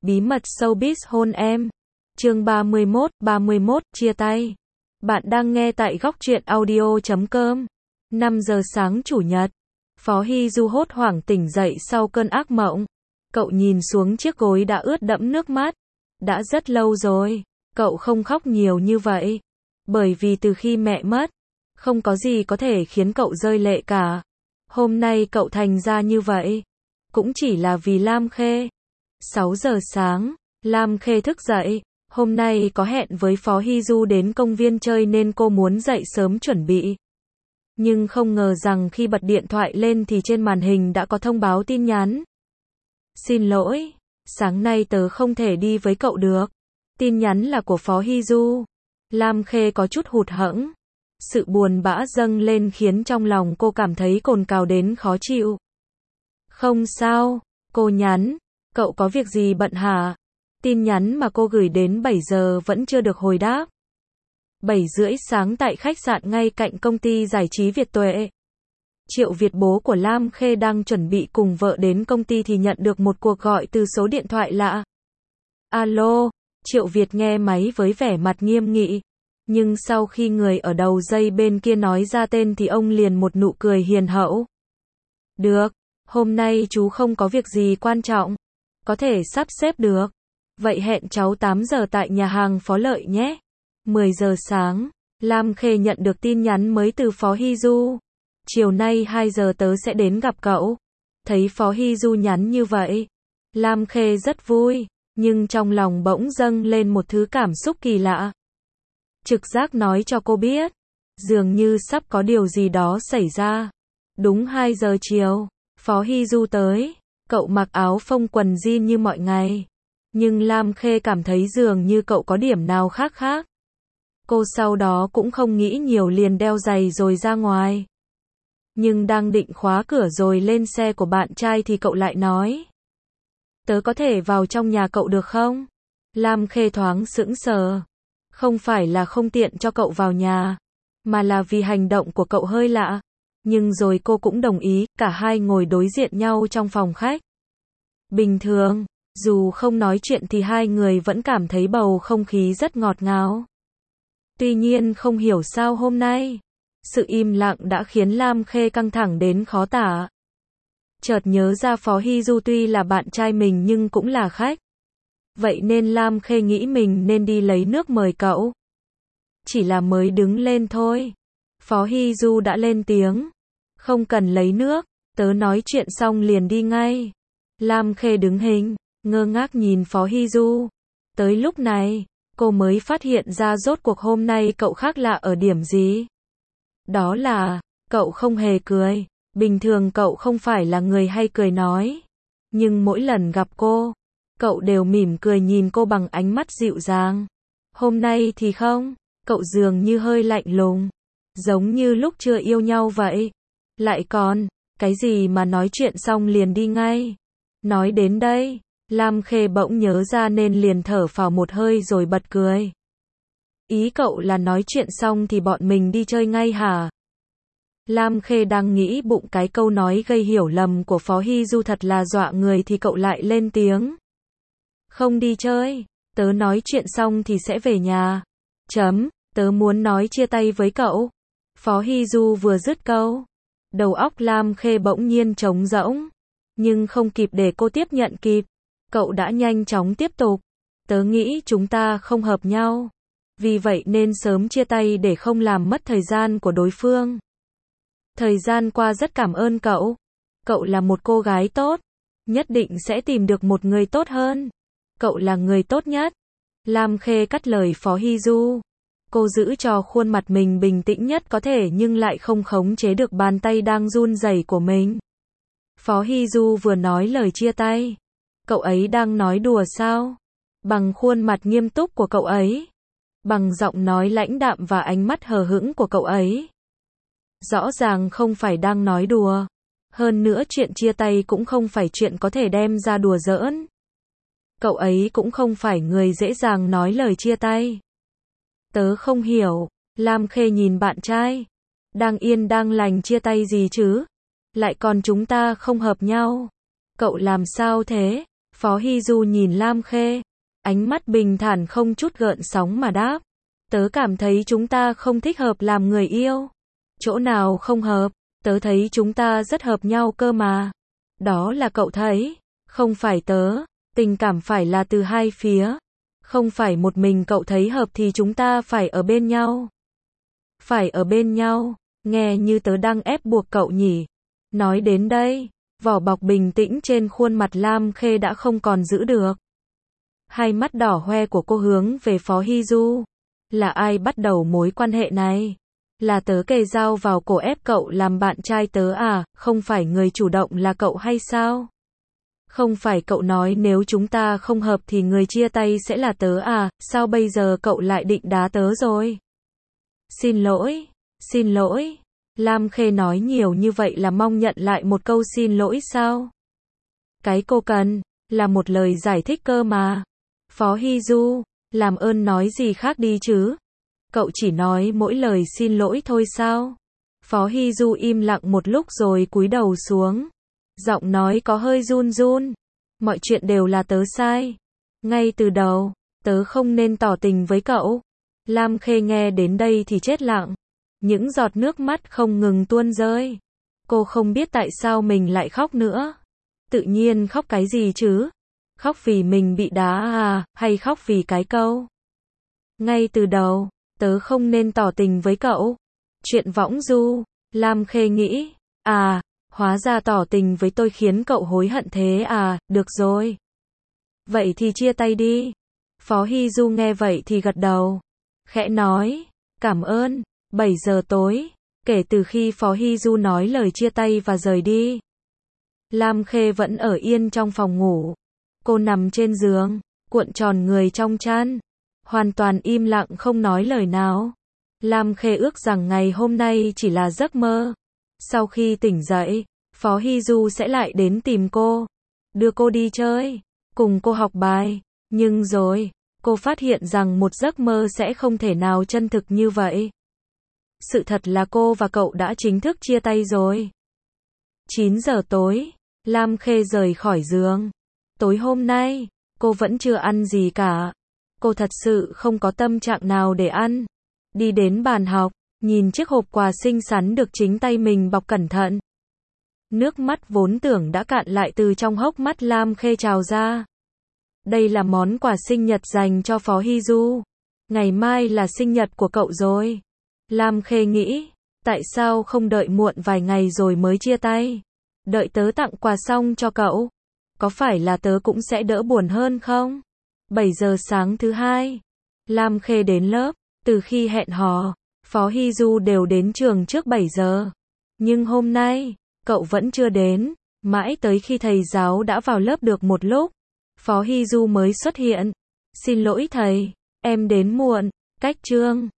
Bí mật showbiz hôn em. Chương 31, chia tay. Bạn đang nghe tại góc truyện audio.com. 5 giờ sáng chủ nhật. Phó Hy Du hốt hoảng tỉnh dậy sau cơn ác mộng. Cậu nhìn xuống chiếc gối đã ướt đẫm nước mắt. Đã rất lâu rồi, cậu không khóc nhiều như vậy. Bởi vì từ khi mẹ mất, không có gì có thể khiến cậu rơi lệ cả. Hôm nay cậu thành ra như vậy, cũng chỉ là vì Lam Khê. 6 giờ sáng, Lam Khê thức dậy. Hôm nay có hẹn với Phó Hy Du đến công viên chơi nên cô muốn dậy sớm chuẩn bị. Nhưng không ngờ rằng khi bật điện thoại lên thì trên màn hình đã có thông báo tin nhắn. Xin lỗi, sáng nay tớ không thể đi với cậu được. Tin nhắn là của Phó Hy Du. Lam Khê có chút hụt hẫng. Sự buồn bã dâng lên khiến trong lòng cô cảm thấy cồn cào đến khó chịu. Không sao, cô nhắn. Cậu có việc gì bận hả? Tin nhắn mà cô gửi đến 7 giờ vẫn chưa được hồi đáp. 7 rưỡi sáng tại khách sạn ngay cạnh công ty giải trí Việt Tuệ. Triệu Việt, bố của Lam Khê, đang chuẩn bị cùng vợ đến công ty thì nhận được một cuộc gọi từ số điện thoại lạ. Alo, Triệu Việt nghe máy với vẻ mặt nghiêm nghị. Nhưng sau khi người ở đầu dây bên kia nói ra tên thì ông liền một nụ cười hiền hậu. Được, hôm nay chú không có việc gì quan trọng. Có thể sắp xếp được. Vậy hẹn cháu 8 giờ tại nhà hàng Phó Lợi nhé. 10 giờ sáng, Lam Khê nhận được tin nhắn mới từ Phó Hy Du. Chiều nay 2 giờ tớ sẽ đến gặp cậu. Thấy Phó Hy Du nhắn như vậy, Lam Khê rất vui, nhưng trong lòng bỗng dâng lên một thứ cảm xúc kỳ lạ. Trực giác nói cho cô biết, dường như sắp có điều gì đó xảy ra. Đúng 2 giờ chiều, Phó Hy Du tới. Cậu mặc áo phông quần jean như mọi ngày. Nhưng Lam Khê cảm thấy dường như cậu có điểm nào khác khác. Cô sau đó cũng không nghĩ nhiều liền đeo giày rồi ra ngoài. Nhưng đang định khóa cửa rồi lên xe của bạn trai thì cậu lại nói. Tớ có thể vào trong nhà cậu được không? Lam Khê thoáng sững sờ. Không phải là không tiện cho cậu vào nhà, mà là vì hành động của cậu hơi lạ. Nhưng rồi cô cũng đồng ý, cả hai ngồi đối diện nhau trong phòng khách. Bình thường, dù không nói chuyện thì hai người vẫn cảm thấy bầu không khí rất ngọt ngào. Tuy nhiên không hiểu sao hôm nay, sự im lặng đã khiến Lam Khê căng thẳng đến khó tả. Chợt nhớ ra Phó Hy Du tuy là bạn trai mình nhưng cũng là khách. Vậy nên Lam Khê nghĩ mình nên đi lấy nước mời cậu. Chỉ là mới đứng lên thôi, Phó Hy Du đã lên tiếng. Không cần lấy nước, tớ nói chuyện xong liền đi ngay. Lam Khê đứng hình, ngơ ngác nhìn Phó Hy Du. Tới lúc này, cô mới phát hiện ra rốt cuộc hôm nay cậu khác lạ ở điểm gì. Đó là, cậu không hề cười. Bình thường cậu không phải là người hay cười nói. Nhưng mỗi lần gặp cô, cậu đều mỉm cười nhìn cô bằng ánh mắt dịu dàng. Hôm nay thì không, cậu dường như hơi lạnh lùng. Giống như lúc chưa yêu nhau vậy. Lại còn, cái gì mà nói chuyện xong liền đi ngay. Nói đến đây, Lam Khê bỗng nhớ ra nên liền thở phào một hơi rồi bật cười. Ý cậu là nói chuyện xong thì bọn mình đi chơi ngay hả? Lam Khê đang nghĩ bụng cái câu nói gây hiểu lầm của Phó Hy Du thật là dọa người thì cậu lại lên tiếng. Không đi chơi, tớ nói chuyện xong thì sẽ về nhà. Tớ muốn nói chia tay với cậu. Phó Hy Du vừa dứt câu, đầu óc Lam Khê bỗng nhiên trống rỗng. Nhưng không kịp để cô tiếp nhận kịp, cậu đã nhanh chóng tiếp tục. Tớ nghĩ chúng ta không hợp nhau. Vì vậy nên sớm chia tay để không làm mất thời gian của đối phương. Thời gian qua rất cảm ơn cậu. Cậu là một cô gái tốt. Nhất định sẽ tìm được một người tốt hơn. Cậu là người tốt nhất. Lam Khê cắt lời Phó Hy Du. Cô giữ cho khuôn mặt mình bình tĩnh nhất có thể nhưng lại không khống chế được bàn tay đang run rẩy của mình. Phó Hy Du vừa nói lời chia tay. Cậu ấy đang nói đùa sao? Bằng khuôn mặt nghiêm túc của cậu ấy. Bằng giọng nói lãnh đạm và ánh mắt hờ hững của cậu ấy. Rõ ràng không phải đang nói đùa. Hơn nữa chuyện chia tay cũng không phải chuyện có thể đem ra đùa giỡn. Cậu ấy cũng không phải người dễ dàng nói lời chia tay. Tớ không hiểu. Lam Khê nhìn bạn trai. Đang yên đang lành chia tay gì chứ? Lại còn chúng ta không hợp nhau. Cậu làm sao thế? Phó Hy Du nhìn Lam Khê, ánh mắt bình thản không chút gợn sóng mà đáp. Tớ cảm thấy chúng ta không thích hợp làm người yêu. Chỗ nào không hợp, tớ thấy chúng ta rất hợp nhau cơ mà. Đó là cậu thấy, không phải tớ, tình cảm phải là từ hai phía. Không phải một mình cậu thấy hợp thì chúng ta phải ở bên nhau. Phải ở bên nhau, nghe như tớ đang ép buộc cậu nhỉ. Nói đến đây, vỏ bọc bình tĩnh trên khuôn mặt Lam Khê đã không còn giữ được. Hai mắt đỏ hoe của cô hướng về Phó Hy Du. Là ai bắt đầu mối quan hệ này? Là tớ kề dao vào cổ ép cậu làm bạn trai tớ à? Không phải người chủ động là cậu hay sao? Không phải cậu nói nếu chúng ta không hợp thì người chia tay sẽ là tớ à? Sao bây giờ cậu lại định đá tớ rồi? Xin lỗi, xin lỗi. Lam Khê nói nhiều như vậy là mong nhận lại một câu xin lỗi sao? Cái cô cần là một lời giải thích cơ mà. Phó Hy Du, làm ơn nói gì khác đi chứ. Cậu chỉ nói mỗi lời xin lỗi thôi sao? Phó Hy Du im lặng một lúc rồi cúi đầu xuống. Giọng nói có hơi run run. Mọi chuyện đều là tớ sai. Ngay từ đầu, tớ không nên tỏ tình với cậu. Lam Khê nghe đến đây thì chết lặng. Những giọt nước mắt không ngừng tuôn rơi. Cô không biết tại sao mình lại khóc nữa. Tự nhiên khóc cái gì chứ? Khóc vì mình bị đá à, hay khóc vì cái câu? Ngay từ đầu, tớ không nên tỏ tình với cậu. Chuyện võng du, Lam Khê nghĩ. À, hóa ra tỏ tình với tôi khiến cậu hối hận thế à, được rồi. Vậy thì chia tay đi. Phó Hy Du nghe vậy thì gật đầu. Khẽ nói, cảm ơn. 7 giờ tối, kể từ khi Phó Hy Du nói lời chia tay và rời đi. Lam Khê vẫn ở yên trong phòng ngủ. Cô nằm trên giường, cuộn tròn người trong chăn. Hoàn toàn im lặng không nói lời nào. Lam Khê ước rằng ngày hôm nay chỉ là giấc mơ. Sau khi tỉnh dậy, Phó Hy Du sẽ lại đến tìm cô. Đưa cô đi chơi, cùng cô học bài. Nhưng rồi, cô phát hiện rằng một giấc mơ sẽ không thể nào chân thực như vậy. Sự thật là cô và cậu đã chính thức chia tay rồi. 9 giờ tối, Lam Khê rời khỏi giường. Tối hôm nay, cô vẫn chưa ăn gì cả. Cô thật sự không có tâm trạng nào để ăn. Đi đến bàn học, nhìn chiếc hộp quà xinh xắn được chính tay mình bọc cẩn thận. Nước mắt vốn tưởng đã cạn lại từ trong hốc mắt Lam Khê trào ra. Đây là món quà sinh nhật dành cho Phó Hy Du. Ngày mai là sinh nhật của cậu rồi. Lam Khê nghĩ, tại sao không đợi muộn vài ngày rồi mới chia tay? Đợi tớ tặng quà xong cho cậu. Có phải là tớ cũng sẽ đỡ buồn hơn không? 7 giờ sáng thứ hai, Lam Khê đến lớp. Từ khi hẹn hò, Phó Hy Du đều đến trường trước 7 giờ. Nhưng hôm nay, cậu vẫn chưa đến. Mãi tới khi thầy giáo đã vào lớp được một lúc, Phó Hy Du mới xuất hiện. Xin lỗi thầy, em đến muộn. Cách chương